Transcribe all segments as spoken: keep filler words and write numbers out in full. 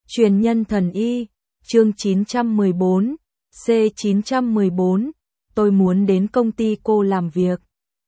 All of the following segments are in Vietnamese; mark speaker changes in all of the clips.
Speaker 1: Truyền nhân thần y, chương chín trăm mười bốn, C chín trăm mười bốn, tôi muốn đến công ty cô làm việc.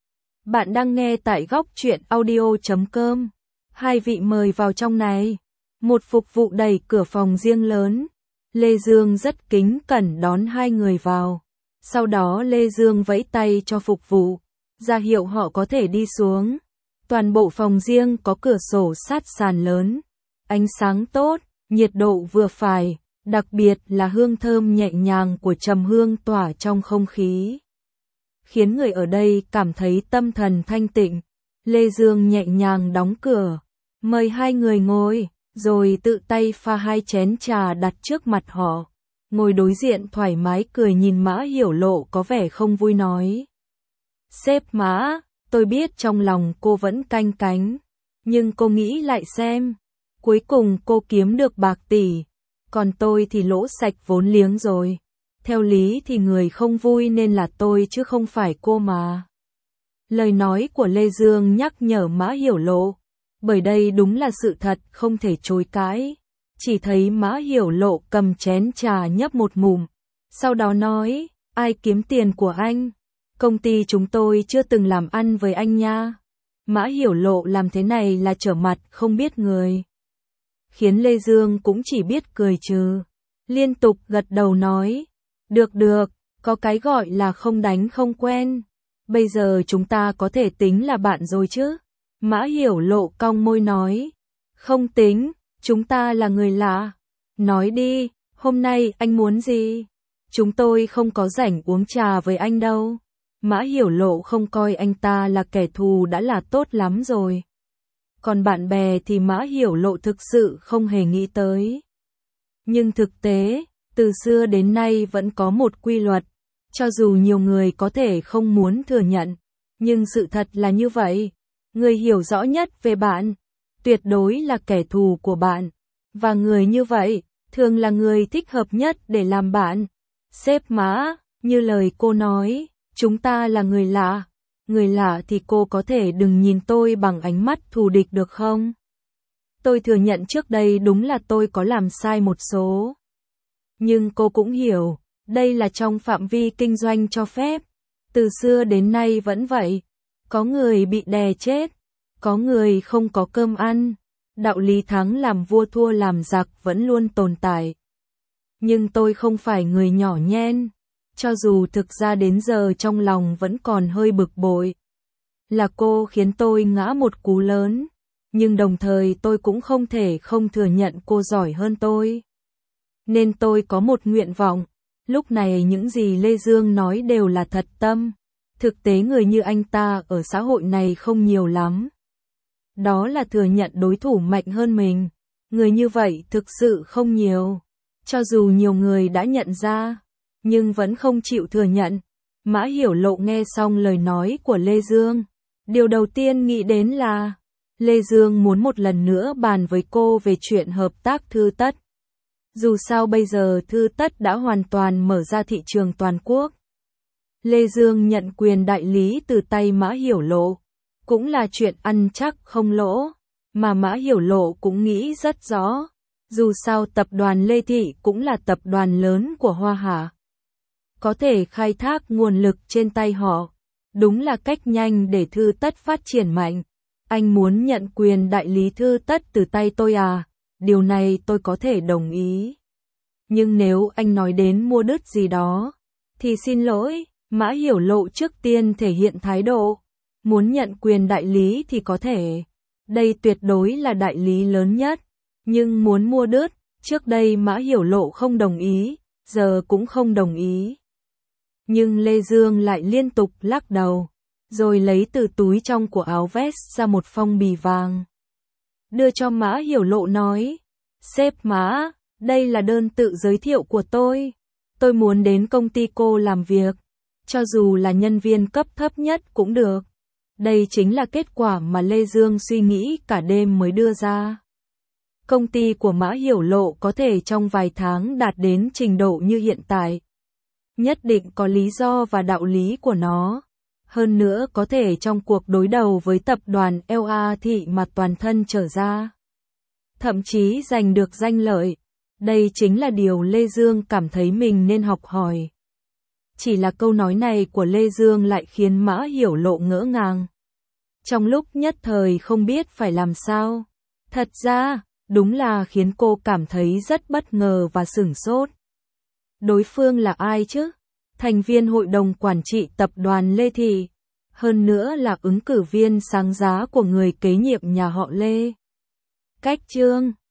Speaker 1: Bạn đang nghe tại góc truyện audio chấm com. Hai vị mời vào trong này. Một phục vụ đẩy cửa phòng riêng lớn. Lê Dương rất kính cẩn đón hai người vào. Sau đó Lê Dương vẫy tay cho phục vụ, ra hiệu họ có thể đi xuống. Toàn bộ phòng riêng có cửa sổ sát sàn lớn, ánh sáng tốt, nhiệt độ vừa phải, đặc biệt là hương thơm nhẹ nhàng của trầm hương tỏa trong không khí, khiến người ở đây cảm thấy tâm thần thanh tịnh. Lê Dương nhẹ nhàng đóng cửa, mời hai người ngồi, rồi tự tay pha hai chén trà đặt trước mặt họ. Ngồi đối diện thoải mái cười nhìn Mã Hiểu Lộ có vẻ không vui nói. Sếp Mã, tôi biết trong lòng cô vẫn canh cánh, nhưng cô nghĩ lại xem, cuối cùng cô kiếm được bạc tỷ, còn tôi thì lỗ sạch vốn liếng rồi. Theo lý thì người không vui nên là tôi chứ không phải cô mà. Lời nói của Lê Dương nhắc nhở Mã Hiểu Lộ, bởi đây đúng là sự thật không thể chối cãi. Chỉ thấy Mã Hiểu Lộ cầm chén trà nhấp một ngụm, sau đó nói, ai kiếm tiền của anh? Công ty chúng tôi chưa từng làm ăn với anh nha. Mã Hiểu Lộ làm thế này là trở mặt không biết người, khiến Lê Dương cũng chỉ biết cười trừ, liên tục gật đầu nói, được được, có cái gọi là không đánh không quen, bây giờ chúng ta có thể tính là bạn rồi chứ? Mã Hiểu Lộ cong môi nói, không tính, chúng ta là người lạ. Nói đi, hôm nay anh muốn gì? Chúng tôi không có rảnh uống trà với anh đâu. Mã Hiểu Lộ không coi anh ta là kẻ thù đã là tốt lắm rồi. Còn bạn bè thì Mã Hiểu Lộ thực sự không hề nghĩ tới. Nhưng thực tế, từ xưa đến nay vẫn có một quy luật, cho dù nhiều người có thể không muốn thừa nhận, nhưng sự thật là như vậy. Người hiểu rõ nhất về bạn, tuyệt đối là kẻ thù của bạn. Và người như vậy, thường là người thích hợp nhất để làm bạn. Sếp Mã, như lời cô nói, chúng ta là người lạ. Người lạ thì cô có thể đừng nhìn tôi bằng ánh mắt thù địch được không? Tôi thừa nhận trước đây đúng là tôi có làm sai một số. Nhưng cô cũng hiểu, đây là trong phạm vi kinh doanh cho phép. Từ xưa đến nay vẫn vậy. Có người bị đè chết, có người không có cơm ăn. Đạo lý thắng làm vua thua làm giặc vẫn luôn tồn tại. Nhưng tôi không phải người nhỏ nhen. Cho dù thực ra đến giờ trong lòng vẫn còn hơi bực bội. Là cô khiến tôi ngã một cú lớn. Nhưng đồng thời tôi cũng không thể không thừa nhận cô giỏi hơn tôi. Nên tôi có một nguyện vọng. Lúc này những gì Lê Dương nói đều là thật tâm. Thực tế người như anh ta ở xã hội này không nhiều lắm. Đó là thừa nhận đối thủ mạnh hơn mình. Người như vậy thực sự không nhiều. Cho dù nhiều người đã nhận ra, nhưng vẫn không chịu thừa nhận. Mã Hiểu Lộ nghe xong lời nói của Lê Dương. Điều đầu tiên nghĩ đến là, Lê Dương muốn một lần nữa bàn với cô về chuyện hợp tác Thư Tất. Dù sao bây giờ Thư Tất đã hoàn toàn mở ra thị trường toàn quốc. Lê Dương nhận quyền đại lý từ tay Mã Hiểu Lộ, cũng là chuyện ăn chắc không lỗ, mà Mã Hiểu Lộ cũng nghĩ rất rõ. Dù sao tập đoàn Lê Thị cũng là tập đoàn lớn của Hoa Hạ. Có thể khai thác nguồn lực trên tay họ, đúng là cách nhanh để Thư Tất phát triển mạnh. Anh muốn nhận quyền đại lý Thư Tất từ tay tôi à? Điều này tôi có thể đồng ý. Nhưng nếu anh nói đến mua đứt gì đó, thì xin lỗi. Mã Hiểu Lộ trước tiên thể hiện thái độ. Muốn nhận quyền đại lý thì có thể. Đây tuyệt đối là đại lý lớn nhất. Nhưng muốn mua đứt, trước đây Mã Hiểu Lộ không đồng ý, giờ cũng không đồng ý. Nhưng Lê Dương lại liên tục lắc đầu, rồi lấy từ túi trong của áo vest ra một phong bì vàng. Đưa cho Mã Hiểu Lộ nói, sếp Mã, đây là đơn tự giới thiệu của tôi. Tôi muốn đến công ty cô làm việc. Cho dù là nhân viên cấp thấp nhất cũng được. Đây chính là kết quả mà Lê Dương suy nghĩ cả đêm mới đưa ra. Công ty của Mã Hiểu Lộ có thể trong vài tháng đạt đến trình độ như hiện tại. Nhất định có lý do và đạo lý của nó. Hơn nữa có thể trong cuộc đối đầu với tập đoàn lờ a Thị mà toàn thân trở ra. Thậm chí giành được danh lợi. Đây chính là điều Lê Dương cảm thấy mình nên học hỏi. Chỉ là câu nói này của Lê Dương lại khiến Mã Hiểu Lộ ngỡ ngàng. Trong lúc nhất thời không biết phải làm sao. Thật ra, đúng là khiến cô cảm thấy rất bất ngờ và sửng sốt. Đối phương là ai chứ? Thành viên hội đồng quản trị tập đoàn Lê Thị. Hơn nữa là ứng cử viên sáng giá của người kế nhiệm nhà họ Lê. Cách chương